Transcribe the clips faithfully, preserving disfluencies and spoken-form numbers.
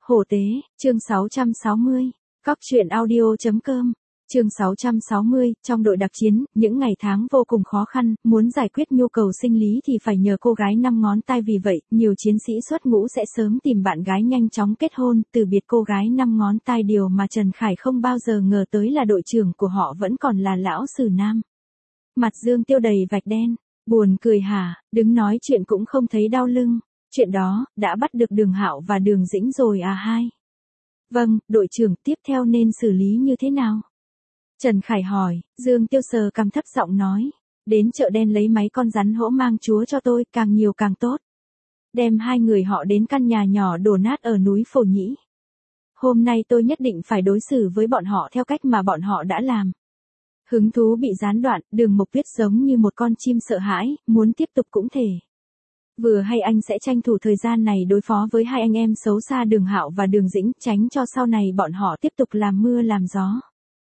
Hổ tế, chương sáu trăm sáu mươi, cóc truyện audio chấm com. Chương sáu trăm sáu mươi, trong đội đặc chiến, những ngày tháng vô cùng khó khăn, muốn giải quyết nhu cầu sinh lý thì phải nhờ cô gái năm ngón tay, vì vậy, nhiều chiến sĩ xuất ngũ sẽ sớm tìm bạn gái nhanh chóng kết hôn, từ biệt cô gái năm ngón tay. Điều mà Trần Khải không bao giờ ngờ tới là đội trưởng của họ vẫn còn là lão Sử Nam. Mặt Dương Tiêu đầy vạch đen, buồn cười hả, đứng nói chuyện cũng không thấy đau lưng. Chuyện đó, đã bắt được Đường Hạo và Đường Dĩnh rồi à hai? Vâng, đội trưởng, tiếp theo nên xử lý như thế nào? Trần Khải hỏi. Dương Tiêu sờ cằm thấp giọng nói. Đến chợ đen lấy mấy con rắn hổ mang chúa cho tôi, càng nhiều càng tốt. Đem hai người họ đến căn nhà nhỏ đổ nát ở núi Phổ Nhĩ. Hôm nay tôi nhất định phải đối xử với bọn họ theo cách mà bọn họ đã làm. Hứng thú bị gián đoạn, Đường Mộc Viết giống như một con chim sợ hãi, muốn tiếp tục cũng thể. Vừa hay anh sẽ tranh thủ thời gian này đối phó với hai anh em xấu xa Đường Hạo và Đường Dĩnh, tránh cho sau này bọn họ tiếp tục làm mưa làm gió.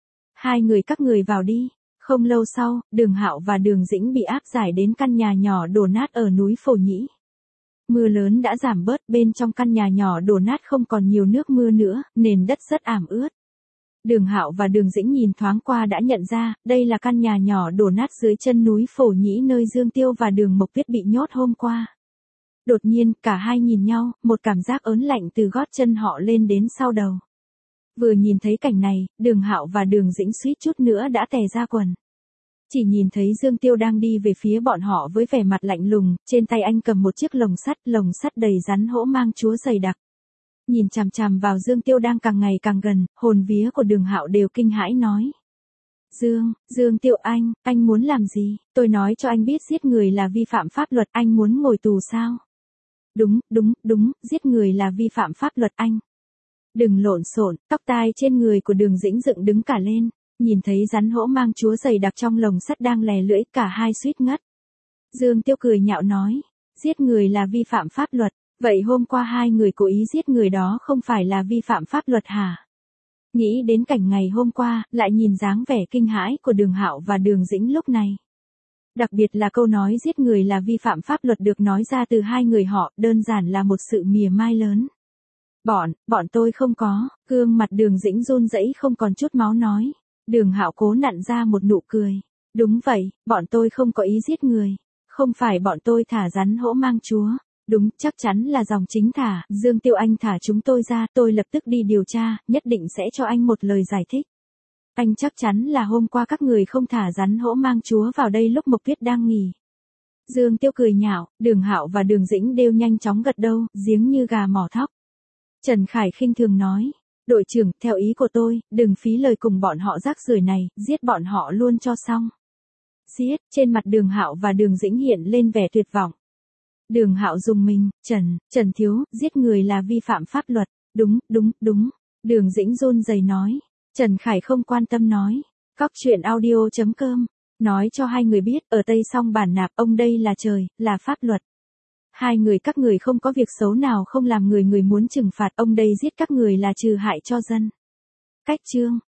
Hai người các người vào đi. Không lâu sau, Đường Hạo và Đường Dĩnh bị áp giải đến căn nhà nhỏ đổ nát ở núi Phổ Nhĩ. Mưa lớn đã giảm bớt, bên trong căn nhà nhỏ đổ nát không còn nhiều nước mưa nữa, nền đất rất ẩm ướt. Đường Hạo và Đường Dĩnh nhìn thoáng qua đã nhận ra, đây là căn nhà nhỏ đổ nát dưới chân núi Phổ Nhĩ nơi Dương Tiêu và Đường Mộc Viết bị nhốt hôm qua. Đột nhiên, cả hai nhìn nhau, một cảm giác ớn lạnh từ gót chân họ lên đến sau đầu. Vừa nhìn thấy cảnh này, Đường Hạo và Đường Dĩnh suýt chút nữa đã tè ra quần. Chỉ nhìn thấy Dương Tiêu đang đi về phía bọn họ với vẻ mặt lạnh lùng, trên tay anh cầm một chiếc lồng sắt, lồng sắt đầy rắn hổ mang chúa dày đặc. Nhìn chằm chằm vào Dương Tiêu đang càng ngày càng gần, hồn vía của Đường Hạo đều kinh hãi nói. Dương, Dương Tiêu anh, anh muốn làm gì? Tôi nói cho anh biết giết người là vi phạm pháp luật, anh muốn ngồi tù sao? Đúng, đúng, đúng, giết người là vi phạm pháp luật anh. Đừng lộn xộn, tóc tai trên người của Đường Dĩnh dựng đứng cả lên, nhìn thấy rắn hổ mang chúa dày đặc trong lồng sắt đang lè lưỡi, cả hai suýt ngất. Dương Tiêu cười nhạo nói, giết người là vi phạm pháp luật, vậy hôm qua hai người cố ý giết người đó không phải là vi phạm pháp luật hả? Nghĩ đến cảnh ngày hôm qua, lại nhìn dáng vẻ kinh hãi của Đường Hạo và Đường Dĩnh lúc này. Đặc biệt là câu nói giết người là vi phạm pháp luật được nói ra từ hai người họ, đơn giản là một sự mỉa mai lớn. Bọn, bọn tôi không có, gương mặt Đường Dĩnh run rẩy không còn chút máu nói. Đường Hạo cố nặn ra một nụ cười. Đúng vậy, bọn tôi không có ý giết người. Không phải bọn tôi thả rắn hổ mang chúa. Đúng, chắc chắn là dòng chính thả. Dương Tiêu anh thả chúng tôi ra, tôi lập tức đi điều tra, nhất định sẽ cho anh một lời giải thích. Anh chắc chắn là hôm qua các người không thả rắn hổ mang chúa vào đây lúc Mộc Viết đang nghỉ. Dương Tiêu cười nhạo, Đường Hạo và Đường Dĩnh đều nhanh chóng gật đầu, giếng như gà mỏ thóc. Trần Khải khinh thường nói, đội trưởng, theo ý của tôi, đừng phí lời cùng bọn họ rác rưởi này, giết bọn họ luôn cho xong. Giết, trên mặt Đường Hạo và Đường Dĩnh hiện lên vẻ tuyệt vọng. Đường Hạo rùng mình, Trần, Trần Thiếu, giết người là vi phạm pháp luật, đúng, đúng, đúng. Đường Dĩnh run rẩy nói, Trần Khải không quan tâm nói, cóc truyện audio chấm com, nói cho hai người biết, ở Tây Song Bản Nạp, ông đây là trời, là pháp luật. Hai người các người không có việc xấu nào không làm, người người muốn trừng phạt, ông đây giết các người là trừ hại cho dân. Cách chương